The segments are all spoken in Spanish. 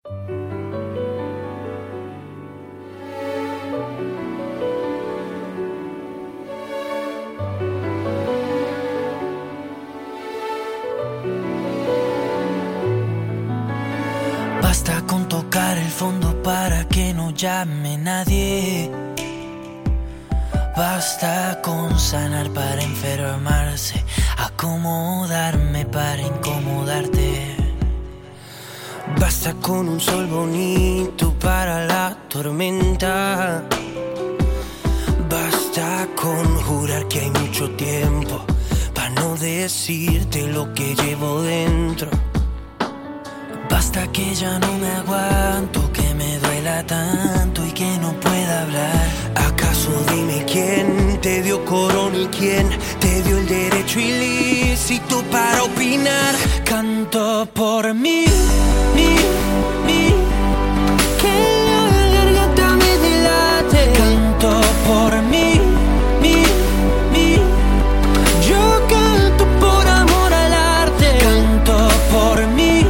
Basta con tocar el fondo para que no llame nadie. Basta con sanar para enfermarse, acomodarme para incomodarte. Basta con un sol bonito para la tormenta. Basta con jurar que hay mucho tiempo para no decirte lo que llevo dentro. Basta que ya no me aguanto, que me duela tanto y que no pueda hablar. ¿Acaso dime quién te dio corona y quién te dio el derecho ilícito para opinar? Canto por mí, que la garganta me delate. canto por mí, yo canto por amor al arte. canto por mí,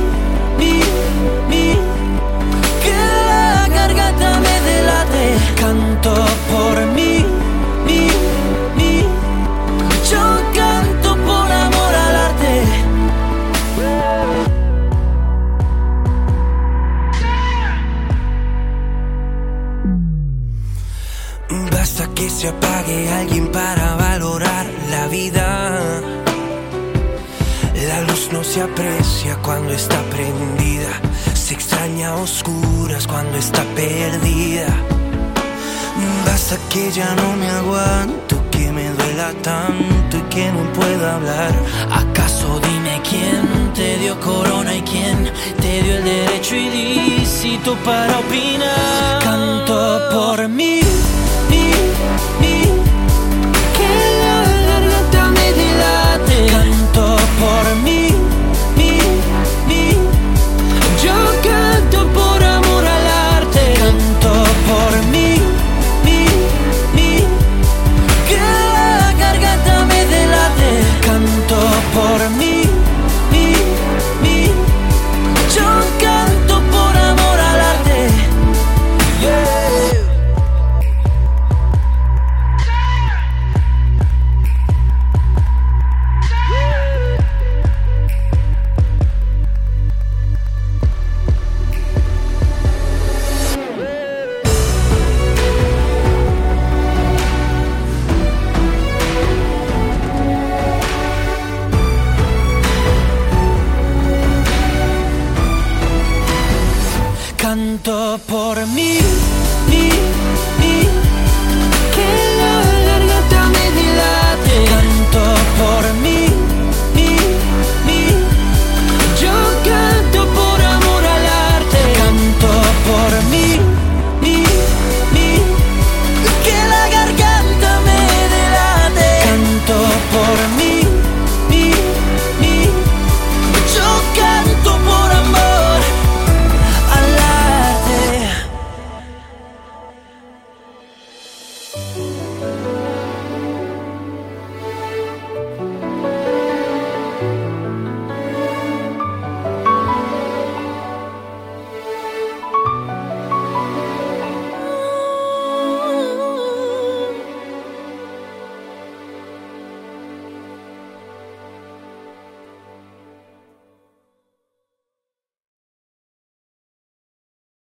que la garganta me delate. canto por mí, yo canto por amor al arte. Basta que se apague alguien para valorar la vida. La luz no se aprecia cuando está prendida, se extraña a oscuras cuando está perdida. Basta que ya no me aguanto, que me duela tanto y que no pueda hablar. ¿Acaso dime quién te dio corona y quién te dio el derecho ilícito para opinar? Canto por mí, Que la garganta me delate. canto por mí, Yo canto por amor al arte. canto por mí, Que la garganta me delate. canto por mí, Yo canto por amor al arte. canto por mí,